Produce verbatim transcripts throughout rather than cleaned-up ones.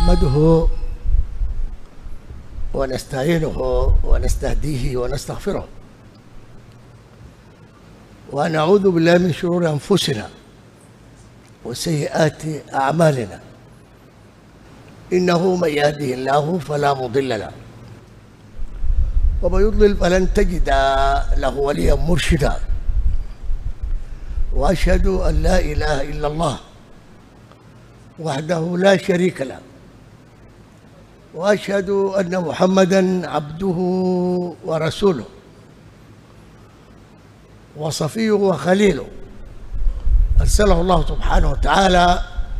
نحمده ونستعينه ونستهديه ونستغفره ونعوذ بالله من شرور أنفسنا وسيئات أعمالنا، إنه من يهده الله فلا مضل له ومن يضلل فلن تجد له وليا مرشدا، وأشهد أن لا إله إلا الله وحده لا شريك له، وأشهد أن محمدًا عبده ورسوله وصفيه وخليله، أرسله الله سبحانه وتعالى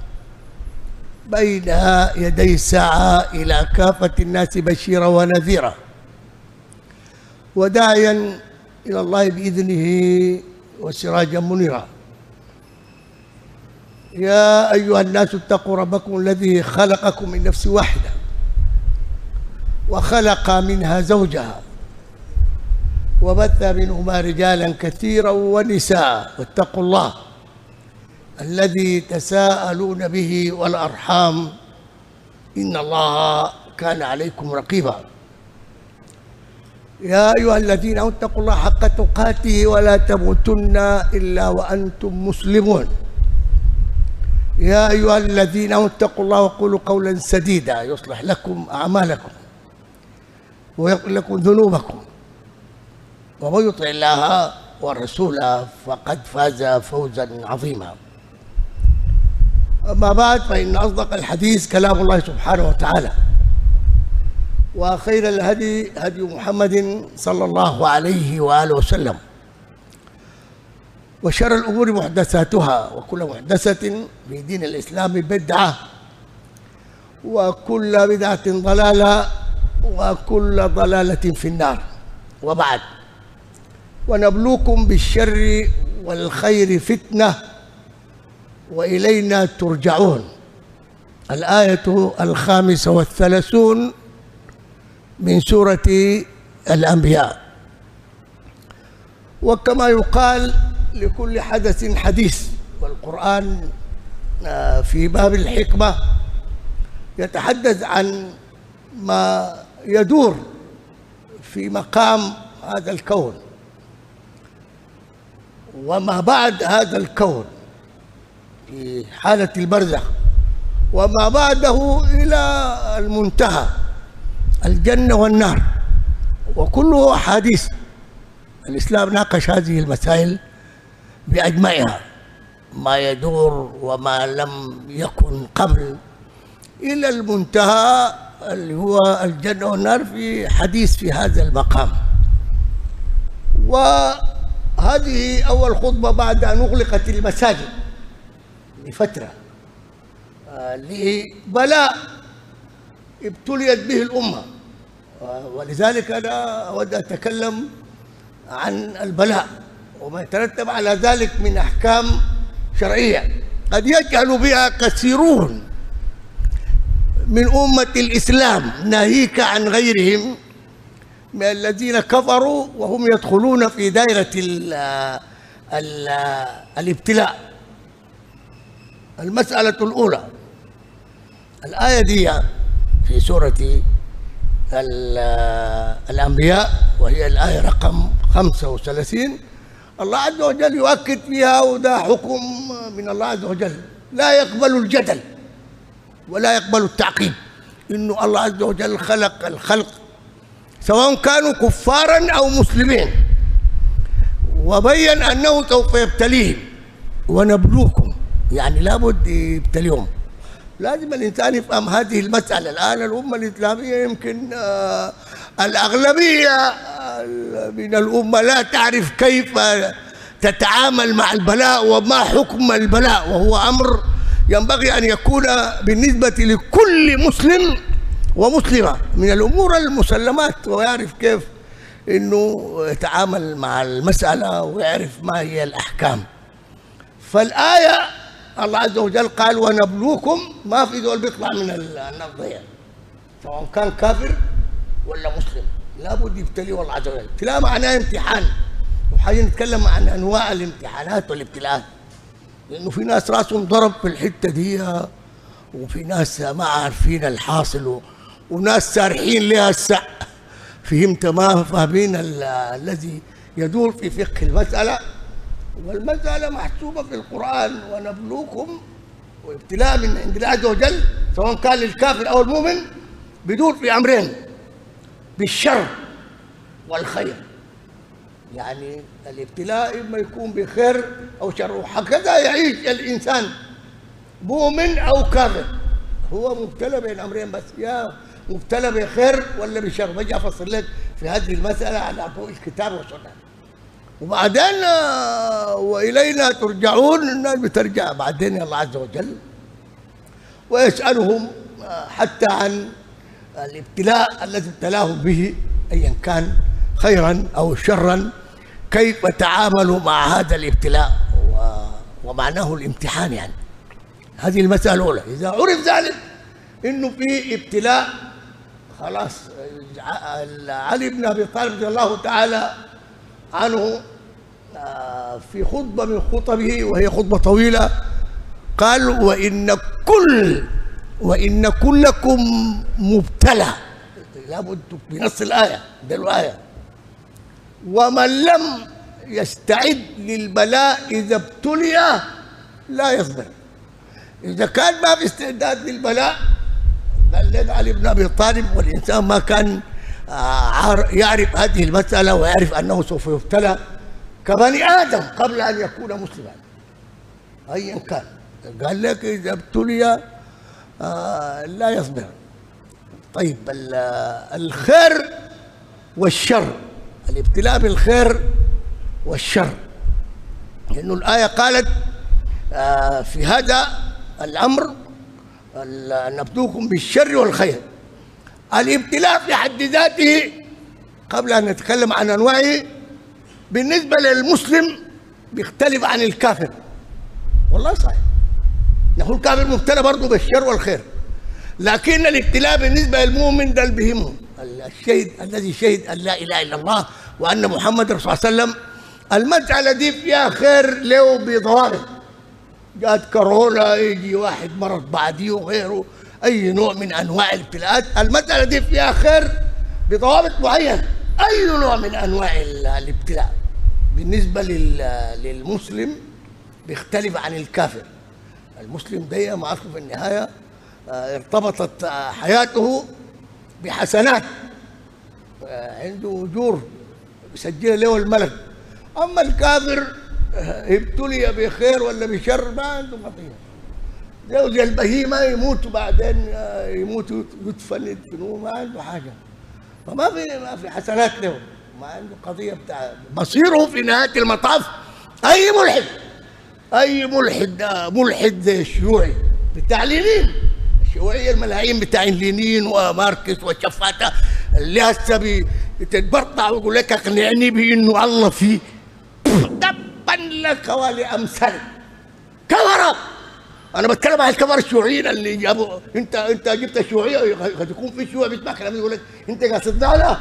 بين يدي الساعة إلى كافة الناس بشيرا ونذيرا وداعيا إلى الله بإذنه وسراجا منيرا. يا أيها الناس اتقوا ربكم الذي خلقكم من نفس واحدة وخلق منها زوجها وبث منهما رجالا كثيرا ونساء، واتقوا الله الذي تساءلون به والأرحام إن الله كان عليكم رقيبا. يا أيها الذين آمنوا اتقوا الله حق تقاته ولا تموتن إلا وأنتم مسلمون. يا أيها الذين آمنوا اتقوا الله وقولوا قولا سديدا يصلح لكم أعمالكم ويغفر لكم ذنوبكم، ومن يطع الله ورسوله فقد فاز فوزا عظيما. أما بعد، فإن أصدق الحديث كلام الله سبحانه وتعالى، وخير الهدي هدي محمد صلى الله عليه وآله وسلم، وشر الأمور محدثاتها، وكل محدثة في دين الإسلام بدعة، وكل بدعة ضلالة، وكل ضلالة في النار. وبعد، ونبلوكم بالشر والخير فتنة وإلينا ترجعون. الآية الخامسة والثلاثون من سورة الأنبياء. وكما يقال لكل حدث حديث، والقرآن في باب الحكمة يتحدث عن ما يدور في مقام هذا الكون وما بعد هذا الكون في حالة البرزخ، وما بعده إلى المنتهى الجنة والنار، وكله أحاديث. الإسلام ناقش هذه المسائل بأجمعها، ما يدور وما لم يكن قبل إلى المنتهى اللي هو الجنة والنار، في حديث في هذا المقام. وهذه أول خطبة بعد أن أغلقت المساجد لفترة لبلاء ابتليت به الأمة، ولذلك أنا أود أن أتكلم عن البلاء وما يترتب على ذلك من أحكام شرعية قد يجهل بها كثيرون من أمة الإسلام، ناهيك عن غيرهم من الذين كفروا وهم يدخلون في دائرة ال ال الابتلاء. المسألة الأولى، الآية دي في سورة الأنبياء وهي الآية رقم خمسة وثلاثين، الله عز وجل يؤكد فيها، وده حكم من الله عز وجل، لا يقبل الجدل ولا يقبل التعقيب، إنه الله عز وجل خلق الخلق سواء كانوا كفارا أو مسلمين، وبين أنه سوف يبتليهم. ونبلوكم يعني لابد يبتليهم. لازم الإنسان يفهم هذه المسألة. الآن الأمة الإسلامية يمكن آه الأغلبية آه من الأمة لا تعرف كيف تتعامل مع البلاء وما حكم البلاء، وهو أمر ينبغي أن يكون بالنسبة لكل مسلم ومسلمة من الأمور المسلمات، ويعرف كيف إنه يتعامل مع المسألة ويعرف ما هي الأحكام. فالآية الله عز وجل قال ونبلوكم، ما في دول بيطلع من النظرية سواء كان كافر ولا مسلم، لابد يبتليه الله عز وجل. ابتلاء معناه امتحان، وحنتكلم عن أنواع الامتحانات والابتلاءات، لأنه في ناس راسهم ضرب في الحتة دي وفي ناس ما عارفين الحاصل، وناس سارحين لها السع. فهمت؟ ما فاهمين الذي يدور في فقه المسألة. والمسألة محسوبة في القرآن، ونبلوكم وابتلاء من عند الله عز وجل سواء كان للكافر أو المؤمن بدور في أمرين: بالشر والخير. يعني الابتلاء إما يكون بخير أو شر، وهكذا يعيش الإنسان مؤمن أو كافر، هو مبتلى بين أمرين بس، يا مبتلى بخير ولا بشر. بجي أفصل لك في هذه المسألة على ضوء الكتاب والسنة. وبعدين وإلينا ترجعون، الناس بترجع بعدين الله عز وجل ويسألهم حتى عن الابتلاء الذي ابتلاهم به، أيا كان خيرا أو شرا، كيف تعاملوا مع هذا الابتلاء ومعناه الامتحان. يعني هذه المسألة الأولى. إذا عرف ذلك إنه في ابتلاء، خلاص علي بن أبي طالب رضي الله تعالى عنه في خطبة من خطبه وهي خطبة طويلة قال: وإن كل وإن كلكم مبتلى، لابد بنص الآية، ده الآية. ومن لم يستعد للبلاء إذا ابتلي لا يصبر. إذا كان ما في استعداد للبلاء، قال لك علي بن أبي طالب، والإنسان ما كان يعرف هذه المسألة ويعرف أنه سوف يبتلى كبني آدم قبل أن يكون مسلما أيا كان، قال لك إذا ابتلي آه لا يصبر. طيب الخير والشر، الابتلاء بالخير والشر، لأنه الآية قالت آه في هذا الأمر نبلوكم بالشر والخير. الابتلاء في حد ذاته قبل أن نتكلم عن أنواعه بالنسبة للمسلم بيختلف عن الكافر. والله صحيح، نحن الكافر مبتلى برضه بالشر والخير، لكن الابتلاء بالنسبة للمؤمن ده اللي بيهمه، الشهيد الذي شهد أن لا إله إلا الله وأن محمد رسول الله صلى الله عليه وسلم. المسألة دي فيها خير له بضوابط، جات كورونا، يجي واحد مرض بعديه وغيره، أي نوع من أنواع الابتلاءات، المسألة دي فيها خير بضوابط معينة. أي نوع من أنواع الابتلاء بالنسبة للمسلم بيختلف عن الكافر. المسلم ده معروف في النهاية ارتبطت حياته بحسنات، عنده أجور يسجلها له الملك. أما الكافر ابتلي بخير ولا بشر ما عنده قضية، زي البهيمة يموت وبعدين يموت يدفن يدفنوه، ما عنده حاجة، فما في ما في حسنات له، ما عنده قضية بتاع مصيره في نهاية المطاف. أي ملحد أي ملحد ملحد زي الشيوعي بتاع لينين، الشيوعية الملايين بتاع لينين وماركس والشفاتة اللي هسه بتتبرطع ويقول لك اقنعني بأنه الله فيه، تبا لك ولأمثالك كفرة. أنا بتكلم عن الكفر الشيوعيين اللي جابوا، أنت أنت جبت الشيوعية، قد يكون في شيوعي بيسمع كلام يقول لك أنت قاصدنا لا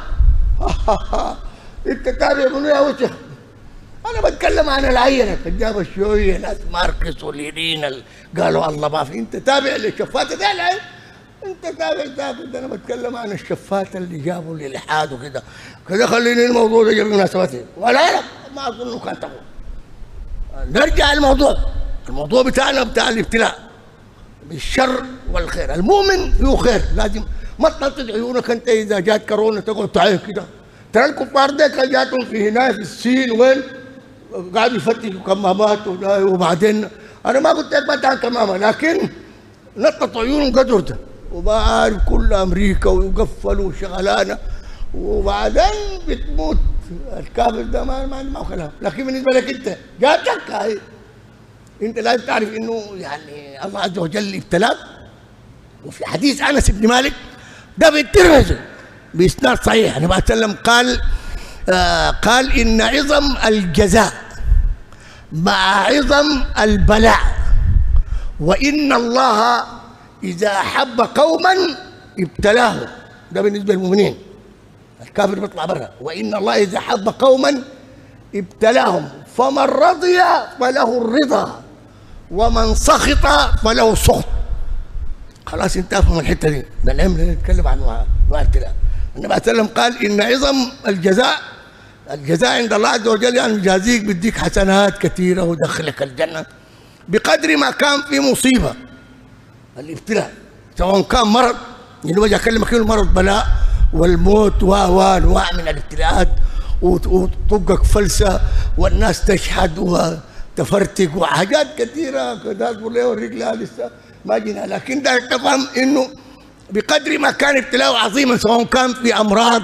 أنت تابع منو يا وجه. أنا بتكلم عن العينة جابوا الشيوعية ناس ماركس ولينين قالوا الله ما في، أنت تابع للشفاتة ده لا أنت تابع تابع. أنا بتكلم عن الشفاتة اللي جابوا الإلحاد وكذا كذا. خليني الموضوع ده جاب مناسبته ولا لا ما أظن كان تقول. نرجع الموضوع الموضوع بتاعنا بتاع الابتلاء بالشر والخير. المؤمن فيه خير، لازم ما تنطط عيونك انت اذا جات كورونا تقعد تعيط كده. ترى الكفار ده كان جاتهم في هنا في الصين وين قاعدوا يفتشوا كمامات وبعدين انا ما قلت لك ما تعمل كمامه، لكن نطط عيونهم قدر ده وما عارف كل امريكا ويقفلوا شغلانه وبعدين بتموت. الكافر ده ما ما عنده كلام، لكن بالنسبه لك انت جاتك هاي انت لازم تعرف انه يعني الله عز وجل ابتلاك. وفي حديث انس بن مالك ده بالترمذي باسناد صحيح النبي صلى الله عليه وسلم قال آه قال ان عظم الجزاء مع عظم البلاء، وان الله اذا احب قوما ابتلاه. ده بالنسبه للمؤمنين، الكافر بيطلع برا. وان الله اذا احب قوما ابتلاهم فمن رضي فله الرضا ومن سخط فله السخط. خلاص انت افهم الحته دي، بنعمل نتكلم عن انواع الابتلاء. النبي صلى الله عليه وسلم قال ان عظم الجزاء الجزاء عند الله عز وجل يعني يجازيك بيديك حسنات كثيره ويدخلك الجنه بقدر ما كان في مصيبه. الابتلاء سواء كان مرض، يعني وجه اكلمك فيه المرض بلاء، والموت وانواع من الابتلاءات، وطقك فلسه والناس تشحد وتفرتك وحاجات كثيره كده اصبر ليه اوريك لها لسه ما جينا. لكن ده تفهم انه بقدر ما كان ابتلاء عظيما سواء كان في امراض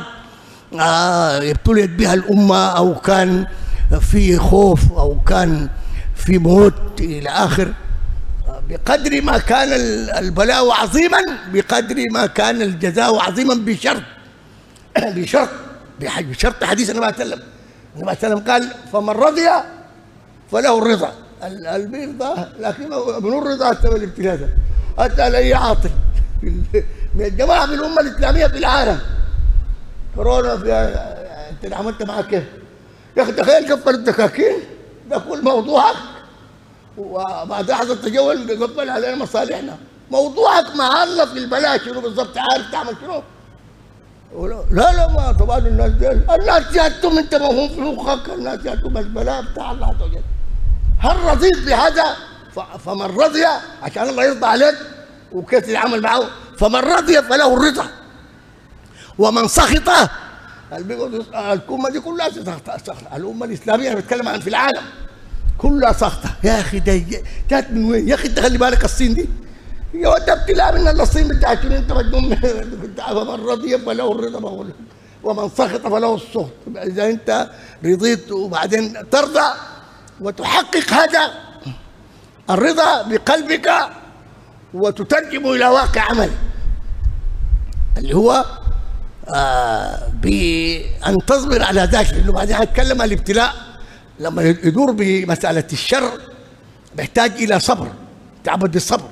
آه ابتليت بها الامه، او كان في خوف، او كان في موت الى اخر، بقدر ما كان البلاء عظيما بقدر ما كان الجزاء عظيما بشرط بشرط بشرط حديث النبي صلى الله عليه وسلم. النبي صلى الله عليه وسلم قال فمن رضي فله الرضا. الرضا لكن من الرضا حتى بالابتلاء ده حتى لاي عاطل من الجماعه في الامه الاسلاميه في العالم كورونا فيها انت عملت معاه كيف؟ يا اخي تخيل كفر الدكاكين ده كل موضوعك، وبعد لحظه تجول قبل علينا مصالحنا. موضوعك مع الله في البلاء شنو بالضبط؟ عارف تعمل شنو؟ لا لا ما طبعا الناس دي الناس جاتهم انت ما هم في مخك، الناس جاتهم البلاء بتاع الله عز وجل. هل رضيت بهذا؟ فمن رضي عشان الله يرضى عليك وكيف العمل معه، فمن رضي فله الرضا. ومن سخط الأمة دي كلها سخطة، الأمة الإسلامية أنا بتكلم عن في العالم كلها سخطة. يا أخي ده جات من وين؟ يا أخي أنت خلي بالك الصين دي يا ولد ابتلاء من الصين بتاعك انت مجنون. فمن رضي فله الرضا بقول، ومن سخط فله السخط. إذا أنت رضيت وبعدين ترضى وتحقق هذا الرضا بقلبك وتترجمه إلى واقع عمل اللي هو آه بأن تصبر على ذلك. لأنه بعدين هتكلم عن الابتلاء لما يدور بمسألة الشر بيحتاج إلى صبر، تعبد بالصبر.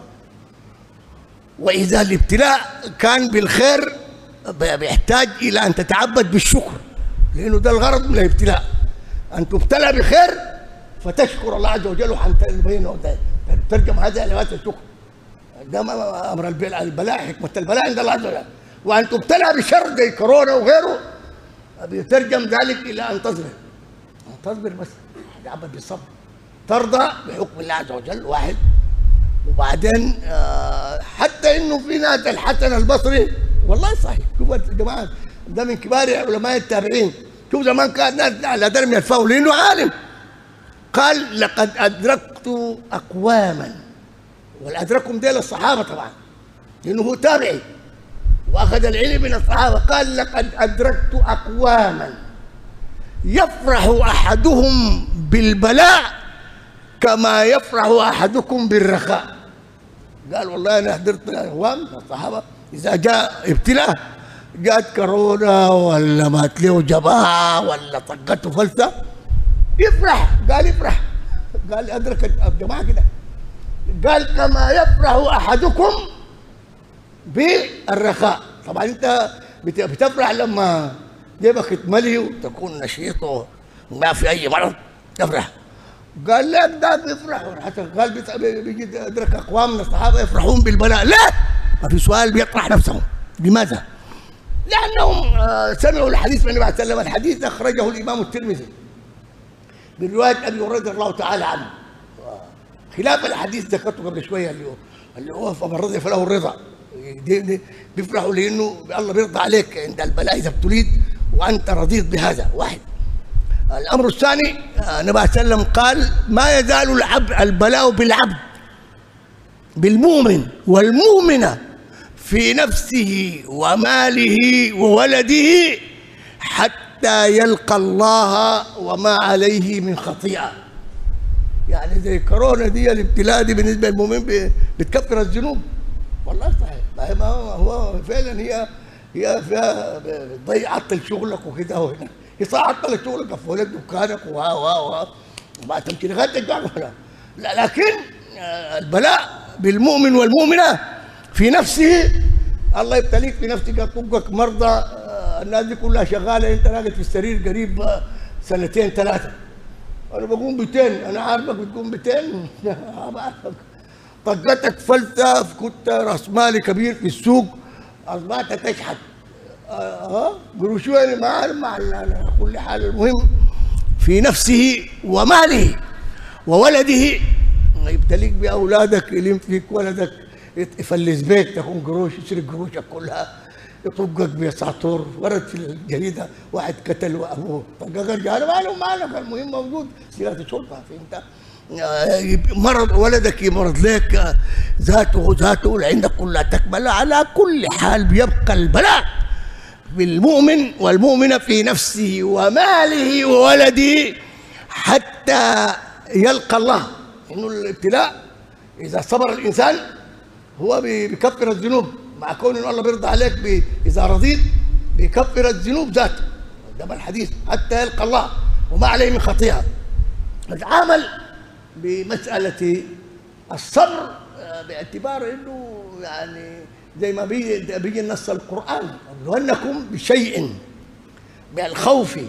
وإذا الابتلاء كان بالخير بيحتاج إلى أن تتعبد بالشكر، لأنه ده الغرض من الابتلاء، أن تبتلى بخير فتشكر الله عز وجل وحنبينه ترجم هذا إلى الشكر. ده أمر البلاء، حكمة البلاء عند الله عز وجل. وأن تبتلى بشر زي كورونا وغيره بيترجم ذلك إلى أن تصبر، أن تصبر بس تعبد بالصبر، ترضى بحكم الله عز وجل واحد. وبعدين حتى انه في ناس الحسن البصري والله صحيح، شوفوا يا جماعه ده من كبار علماء التابعين، شوف زمان كان ناس على درب من الفول لانه عالم، قال لقد ادركت اقواما، والادركهم ديل الصحابه طبعا لانه هو تابعي واخذ العلم من الصحابه. قال لقد ادركت اقواما يفرح احدهم بالبلاء كما يفرح احدكم بالرخاء. قال والله انا حضرت اخوان الصحابه اذا جاء ابتلاء، جات كورونا ولا مات له جماعه ولا طقته فلسه يفرح، قال يفرح، قال ادرك الجماعه كده، قال كما يفرح احدكم بالرخاء. طبعا انت بتفرح لما جيبك يتملي وتكون نشيط وما في اي مرض تفرح. قال لك ده بيفرحوا حتى قال بيجي ادرك اقوام من الصحابه يفرحون بالبلاء. لا، ما في سؤال بيطرح نفسهم. لماذا؟ لانهم سمعوا الحديث من النبي صلى الله عليه وسلم. الحديث اخرجه الامام الترمذي من روايه ابي هريره رضي الله تعالى عنه، خلاف الحديث ذكرته قبل شويه اللي هو اللي هو فمن رضي فله الرضا. بيفرحوا لانه الله بيرضى عليك عند البلاء اذا ابتليت وانت رضيت بهذا واحد. الامر الثاني النبي صلى الله عليه وسلم قال ما يزال العبد البلاء بالعبد بالمؤمن والمؤمنه في نفسه وماله وولده حتى يلقى الله وما عليه من خطيئه. يعني زي كورونا دي الابتلاء دي بالنسبه للمؤمن بتكفر الذنوب. والله صحيح، ما هو فعلا هي هي فيها بتضيع عطل شغلك وكده وهنا يصعد لك شغلك قفل لك دكانك و و و ما تمشي لغايه الجامعه. لا، لكن البلاء بالمؤمن والمؤمنه في نفسه، الله يبتليك في نفسك طبقك مرضى، الناس دي كلها شغاله انت راقد في السرير قريب سنتين ثلاثه. انا بقوم بيتين، انا عارفك بتقوم بيتين. طقتك فلتة، كنت راس مالي كبير في السوق، اصبحت تشحت اه قروشوني ما اعرف مع كل حال. المهم في نفسه وماله وولده يبتليك باولادك، يلم فيك ولدك يفلس بيت تكون قروش، يسرق قروشك كلها، يطقك بساطور. ورد في الجريده واحد قتل وابوه طقق الجار، ماله مالك، المهم موجود سياسه الشرطه. فهمت؟ مرض ولدك يمرض لك ذاته ذاته عندك كلها تكمل. على كل حال بيبقى البلاء بالمؤمن والمؤمنة في نفسه وماله وولده حتى يلقى الله. إنه الابتلاء إذا صبر الإنسان هو بيكفر الذنوب، مع كون إنه الله بيرضى عليك إذا رضيت بيكفر الذنوب ذاته، ده الحديث، حتى يلقى الله وما عليه من خطيئة. نتعامل بمسألة الصبر باعتبار إنه يعني زي ما بيجي بيجي نص القرآن، ولنكم بشيء من الخوف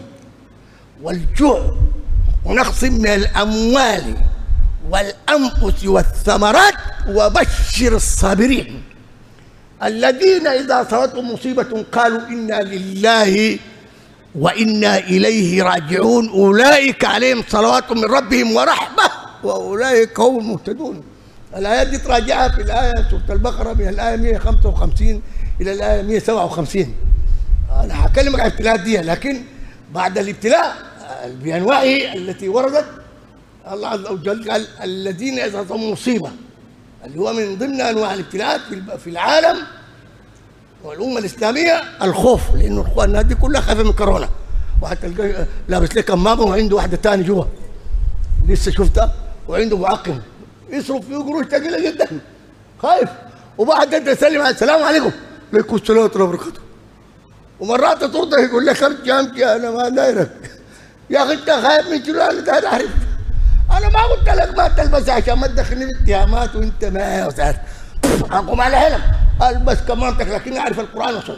والجوع ونقص من الأموال والأنفس والثمرات وبشر الصابرين الذين إذا أصابتهم مصيبة قالوا إنا لله وإنا إليه راجعون أولئك عليهم صلوات من ربهم ورحمة وأولئك هم المهتدون. الآيات دي تراجعها في الآية سورة البقرة من الآية مئة وخمسة وخمسين إلى الآية مئة وسبعة وخمسين. أنا هكلمك عن الابتلاءات دي، لكن بعد الابتلاء بأنواعه التي وردت الله عز وجل قال الذين إذا أصابهم مصيبة، اللي هو من ضمن أنواع الابتلاءات في العالم والأمة الإسلامية الخوف، لأنه الناس دي كلها خايفة من كورونا. واحد تلقاه لابس لك كمامة وعنده واحدة ثانية جوا لسه شفتها وعنده معقم يصرف فيه قروش ثقيلة جدا، خايف. وبعد انت تسلم على السلام عليكم، عليكم السلام ورحمة الله وبركاته. ومرات ترضى يقول لك امشي امشي انا ما دايرك يا اخي، انت خايف من شنو؟ انا داير اعرف. انا ما قلت لك ما تلبس عشان ما تدخلني في اتهامات وانت ما وسعت. اقوم على هلك البس كمامتك، لكن اعرف القران والسنه،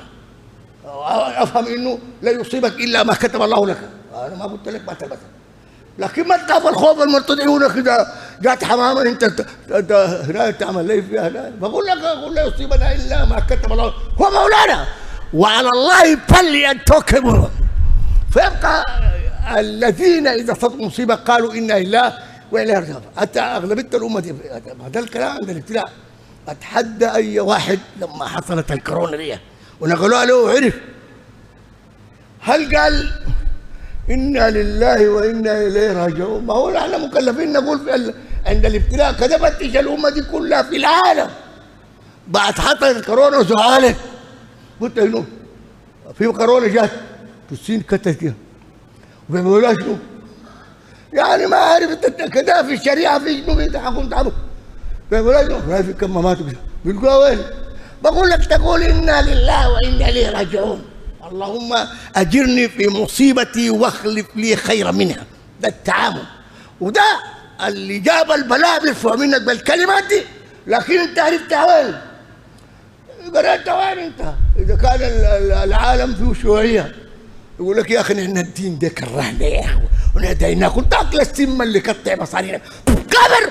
افهم انه لا يصيبك الا ما كتب الله لك. انا ما قلت لك ما تلبسها، لكن ما تخاف الخوف المرتدعون كده جات حمامه انت هنا تعمل لي فيها. لا بقول لك اقول لا يصيبنا الا ما كتب الله هو مولانا وعلى الله فليتوكلوا. فيبقى الذين اذا اصابتهم مصيبه قالوا انا لله وانا راجعون. حتى اغلبيه الامه دي هذا الكلام عند الابتلاء. اتحدى اي واحد لما حصلت الكورونا دي ونقلوها له وعرف، هل قال إنا لله وإنا إليه راجعون؟ ما هو نحن مكلفين نقول في عند الابتلاء كذا فتش الأمة دي كلها في العالم. بعد حصلت الكورونا وزعلت قلت له في كورونا جات في الصين كتت كده وبيعملوها شنو؟ يعني ما عارف كذا في الشريعة في شنو بيتحكم تعبوا بيعملوها شنو؟ ما في كمامات وكده بيلقوها وين؟ بقول لك تقول إنا لله وإنا إليه راجعون. اللهم أجرني في مصيبتي واخلف لي خيرا منها. ده التعامل، وده اللي جاب البلاء بيرفع منك بالكلمات دي. لكن أنت عرفتها وين؟ قرأتها وين أنت؟ إذا كان العالم فيه شيوعية يقول لك يا أخي نحن الدين ده كرهنا يا أخي ونهديناك كنت أكل السم اللي قطع مصارينا كبر.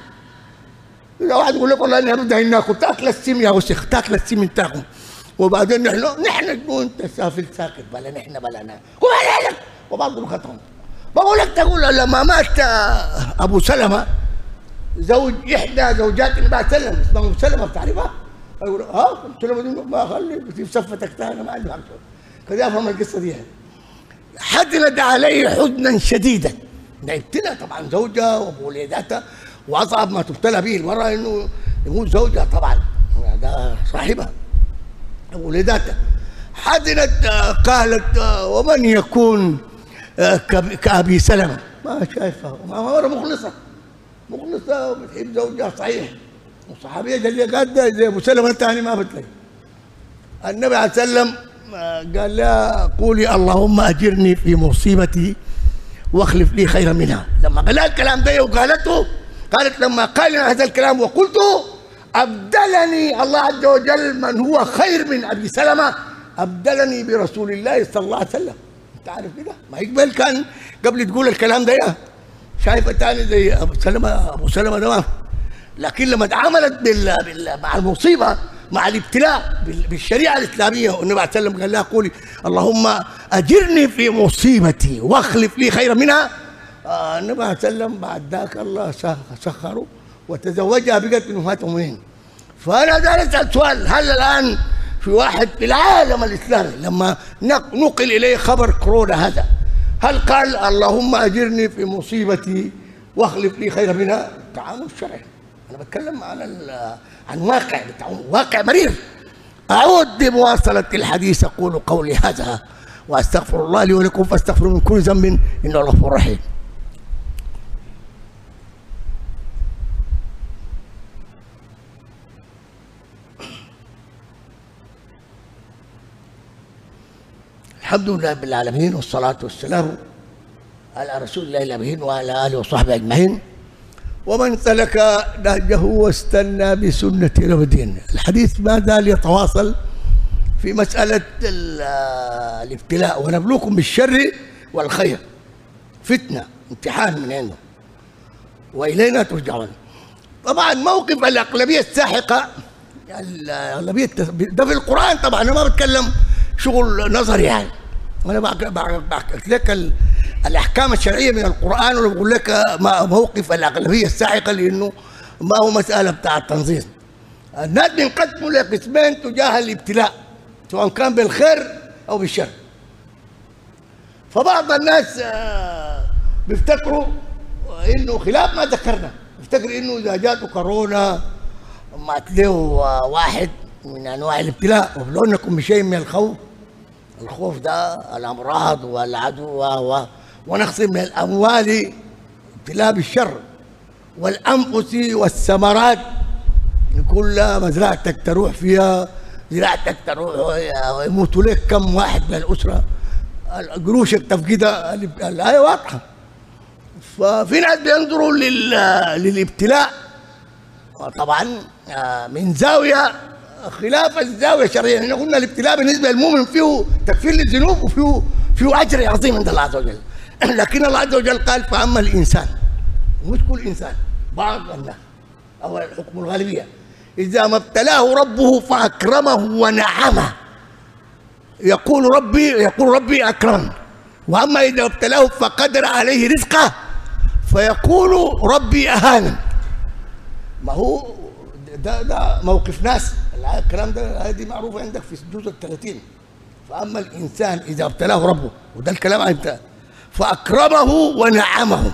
إذا واحد يقول لك والله نحن هديناك كنت أكل السم يا وسخ تاكل السم بتاعكم، وبعدين نحن نحن وانت سافل ساكت بلا نحن بلا انا وما لك وبرضه خطهم. بقول لك تقول لما مات ابو سلمه زوج احدى زوجات النبي صلى الله عليه وسلم اسمها ام سلمه بتعرفها؟ يقول اه ام سلمه دي ما خلي في صفتك ثاني ما عندي حاجه كذا. افهم القصه دي. حزنت عليه حزنا شديدا، ابتلى طبعا زوجها ووليداتها، واصعب ما تبتلى به المراه انه يموت زوجها طبعا، ده صاحبها ولدتها. حزنت قالت ومن يكون كأبي سلمة؟ ما شايفها مرة مخلصة مخلصة وبتحب زوجها صحيح وصحابية جلية قادة زي أبو سلمة الثاني ما بتلاقي. النبي عليه وسلم قال لها قولي اللهم أجرني في مصيبتي واخلف لي خيرا منها. لما قال لها الكلام ده وقالته قالت لما قال هذا الكلام وقلته أبدلني الله عز وجل من هو خير من أبي سلمة، أبدلني برسول الله صلى الله عليه وسلم. أنت عارف كده؟ ما يقبل كان قبل تقول الكلام ده يا شايفة تاني زي أبو سلمة. أبو سلمة ده لكن لما تعاملت بال... بال... مع المصيبه، مع الابتلاء بالشريعه الاسلاميه، والنبي عليه الصلاه والسلام قال لها قولي اللهم اجرني في مصيبتي واخلف لي خيرا منها. آه النبي عليه الصلاه والسلام بعد ذاك الله سخره وتزوجها بقت من امهات المؤمنين. فانا داير اسال سؤال، هل الان في واحد في العالم الاسلامي لما نقل اليه خبر كورونا هذا هل قال اللهم اجرني في مصيبتي واخلف لي خيرا منها؟ تعامل شرعي. انا بتكلم عن عن واقع واقع مرير. اعود بمواصله الحديث، اقول قولي هذا واستغفر الله لي ولكم فاستغفروا من كل ذنب انه غفور رحيم. الحمد لله رب العالمين، والصلاة والسلام على رسول الله الأمين وعلى آله وصحبه أجمعين، ومن سلك نهجه واستنى بسنة إلى الدين. الحديث ما زال يتواصل في مسألة الابتلاء، ونبلوكم بالشر والخير فتنة، امتحان من عنده وإلينا ترجعون. طبعا موقف الأغلبية الساحقة، الأغلبية ده في القرآن. طبعا أنا ما بتكلم شغل نظري يعني، وانا بحكي لك الاحكام الشرعيه من القران، ولا بقول لك موقف الاغلبيه الساحقه، لانه ما هو مساله بتاع التنظيم. الناس بينقسموا لقسمين تجاه الابتلاء، سواء كان بالخير او بالشر. فبعض الناس بيفتكروا انه خلاف ما ذكرنا، بيفتكر انه اذا جاته كورونا مات له واحد من انواع الابتلاء، وبلونكم بشيء من الخوف. الخوف ده الامراض والعدو و ونقص من الاموال ابتلاء بالشر، والانفس والثمرات، كل مزرعتك تروح فيها، زراعتك تروح ويموت لك كم واحد من الاسره، قروشك تفقدها. الايه واضحه. ففي ناس بينظروا للابتلاء طبعا من زاويه خلاف الزاويه الشرعيه. احنا قلنا الابتلاء بالنسبه للمؤمن فيه تكفير للذنوب وفيه فيه اجر عظيم عند الله عز وجل. لكن الله عز وجل قال فاما الانسان، مش كل انسان، بعض الناس او الحكم الغالبيه، اذا ما ابتلاه ربه فاكرمه ونعمه يقول ربي يقول ربي اكرمن، واما اذا ابتلاه فقدر عليه رزقه فيقول ربي اهانن. ما هو ده ده موقف ناس. الكلام ده هذه معروفه عندك في الجزء الثلاثين. فاما الانسان اذا ابتلاه ربه، وده الكلام عن ابتلاء، فاكرمه ونعمه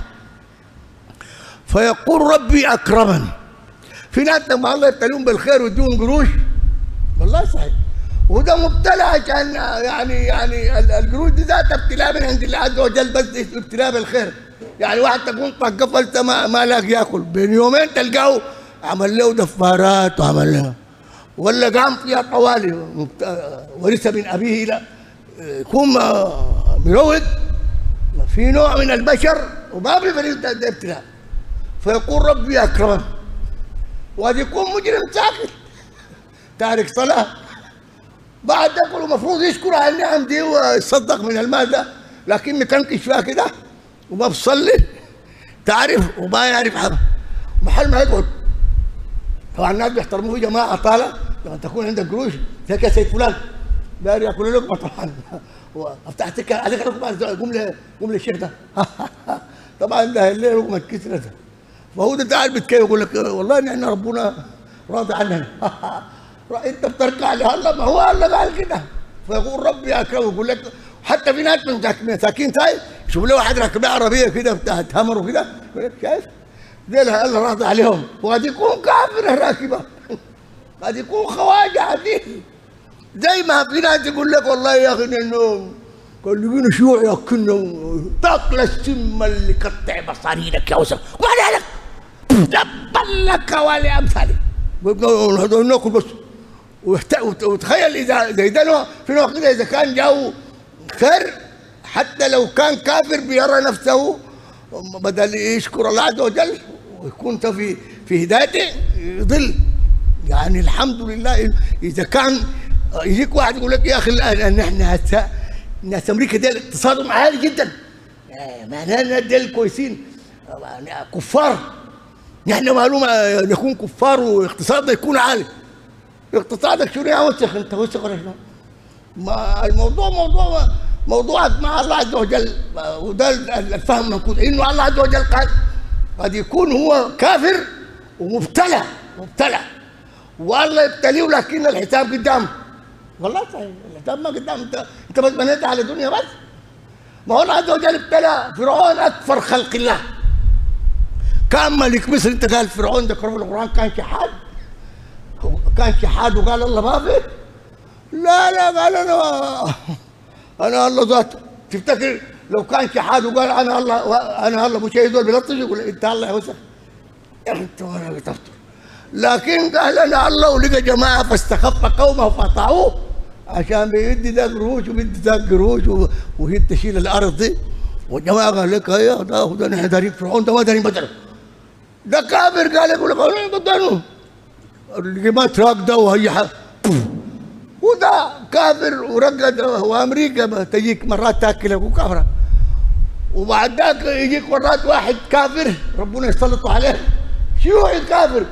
فيقول ربي اكرمني. في ناس لما الله يبتليهم بالخير ويديهم قروش، والله صحيح، وده مبتلى عشان يعني يعني القروش دي ذاتها ابتلاء من عند الله عز وجل، بس ابتلاء بالخير. يعني واحد تكون طق قفلت ما ما لاقي ياكل، بين يومين تلقاه عمل له دفارات وعمل له، ولا قام فيها طوالي ورث من ابيه الى يكون مروض. في نوع من البشر وما بيفرق ده ابتلاء، فيقول ربي اكرمن. وقد يكون مجرم ساكت تارك صلاه، بعد ده المفروض يشكر على النعم دي ويصدق من المال ده، لكن مكنكش فيها كده وما بصلي تعرف وما يعرف حاجه، محل ما يقعد. طبعا الناس بيحترموه يا جماعه طالع لما تكون عندك قروش زي سيد فلان داير ياكل لقمه. طبعا افتح سكه عليك لقمه، قوم له قوم للشيخ ده طبعا ده اللي لقمه كسره ده. فهو ده تعال بتكي يقول لك والله ان ربنا راضي عننا انت بتركع لله، ما هو الله قال كده. فيقول ربي اكرمه. يقول لك حتى في ناس مساكين تاي شوف له واحد راكب عربيه كده بتاعت همر وكده، يقول لك شايف دي الله راضي عليهم، وقد يكون كافر راكبه، قد يكون خواجه عديل. زي ما في ناس يقول لك والله يا اخي انه كانوا يجينا شيوع ياكلنا تاكل السم اللي قطع بصارينك يا وسخ، وبعدين لك تبلك ولا امثالك ناكل بس. وتخيل اذا زي ده في نوع كده، اذا كان جو خير حتى لو كان كافر بيرى نفسه بدل يشكر الله عز وجل ويكون في في هدايته يضل. يعني الحمد لله. اذا كان يجيك واحد يقول لك يا اخي الان احنا ناس امريكا دي اقتصادهم عالي جدا، معناها دول كويسين، كفار، نحن معلومة نكون كفار واقتصادنا يكون عالي. اقتصادك شنو يا وسخ انت وسخ ولا شنو؟ ما الموضوع موضوع موضوعك مع الله عز وجل، وده الفهم منكود انه الله عز وجل قال قد يكون هو كافر ومبتلى مبتلى والله يبتليه لكن الحساب قدامه. والله صحيح الحساب ما قدام، انت انت بس بنيت على الدنيا بس. ما هو الله عز وجل ابتلى فرعون اكثر خلق الله، كان ملك مصر. انت قال فرعون ذكره في القران كان شحاد، كان شحاد وقال الله ما في؟ لا لا قال انا انا الله ذاته. تفتكر لو كان شحاد وقال انا الله انا الله مش هيدول بلطش يقول انت الله يا وسخ يا اخي انت وانا بتفطر. لكن قال انا الله ولقى جماعه فاستخف قومه فاطاعوه عشان بيدي ذاك قروش وبيدي ذاك قروش وهي تشيل الارض دي، والجماعه قال لك يا ده ده نحن دارين فرعون ده ما دارين بدره، ده كافر قال يقول لك انا بدره القيمات راكده وهي وده كافر ورقد. وامريكا تجيك مرات تاكلك وكافره، وبعد ذاك يجيك مرات واحد كافر ربنا يسلطه عليه شيوعي كافر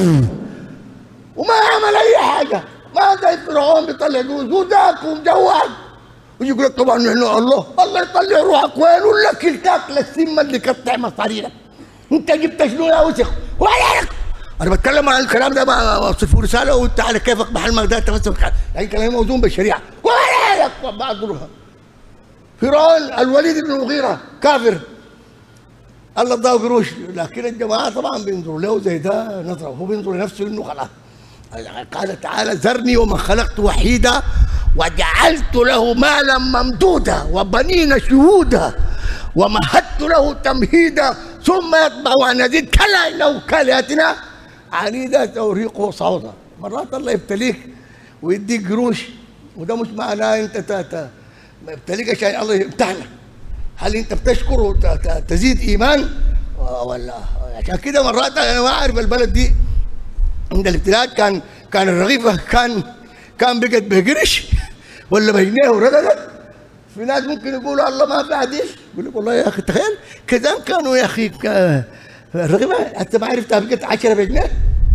وما عمل اي حاجه، ما زي فرعون بيطلع جوز وذاك ومجوعك ويقول لك طبعا نحن الله الله يطلع روحك وين ولا كلتاك للسمه اللي قطع مصاريرك. انت جبت شنو يا وسخ؟ ولا انا بتكلم عن الكلام ده ما اوصفه رساله وانت على كيفك محل ما قدرت تفسر يعني كلام موزون بالشريعه. ولا لك بعضها فرعون الوليد بن المغيره كافر الله اداه قروش، لكن الجماعه طبعا بينظروا له زي ده نظره، هو بينظر لنفسه انه خلاص. قال تعالى ذرني ومن خلقت وحيدا وجعلت له مالا ممدودا وبنين شهودا ومهدت له تمهيدا ثم يطمع ان يزيد كلا انه كالياتنا عنيده توريقه صعودا. مرات الله يبتليك ويديك قروش وده مش معناه انت يبتليك عشان الله يمتحنك. هل انت بتشكر وتزيد ايمان ولا؟ عشان كده مرات انا ما اعرف البلد دي عند الابتلاء كان كان الرغيفه كان كان بقت بقرش ولا بجنيه ورددت. في ناس ممكن يقولوا الله ما في حديث، يقول لك والله يا اخي تخيل كذا كانوا يا اخي الرغيفه انت ما عرفتها بقت عشرة بجنيه.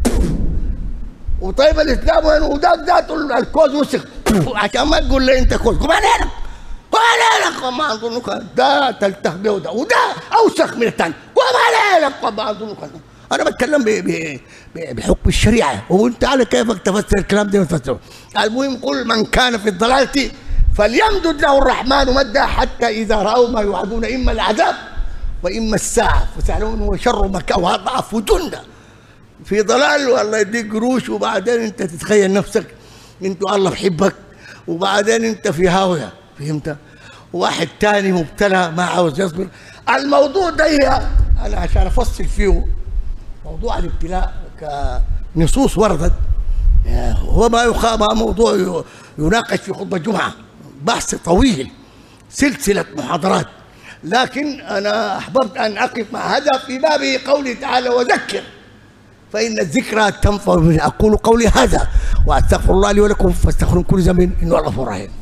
وطيب الاسلام وين وذاك ذاته الكوز وسخ عشان ما تقول لي انت كوز وما عليك وما عليك ما اظنك ده تلتخ به وده وده اوسخ من الثاني وما عليك ما اظنك. انا بتكلم بحكم الشريعه وانت على كيفك تفسر الكلام ده وتفسره. المهم قل من كان في الضلاله فليمدد له الرحمن مدا حتى اذا راوا ما يوعدون اما العذاب واما الساعه فسالون هو شر مكان واضعف جندا في ضلال والله يديك قروش وبعدين انت تتخيل نفسك انت الله بحبك وبعدين انت في هاويه. فهمت؟ واحد تاني مبتلى ما عاوز يصبر. الموضوع ده انا عشان افصل فيه موضوع الابتلاء كنصوص وردت هو ما يخا ما موضوع يناقش في خطبه الجمعه، بحث طويل سلسله محاضرات، لكن انا احببت ان اقف مع هذا في باب قوله تعالى وذكر فان الذكرى تنفع. اقول قولي هذا واستغفر الله لي ولكم فاستغفروا كل ذنب انه غفور رحيم.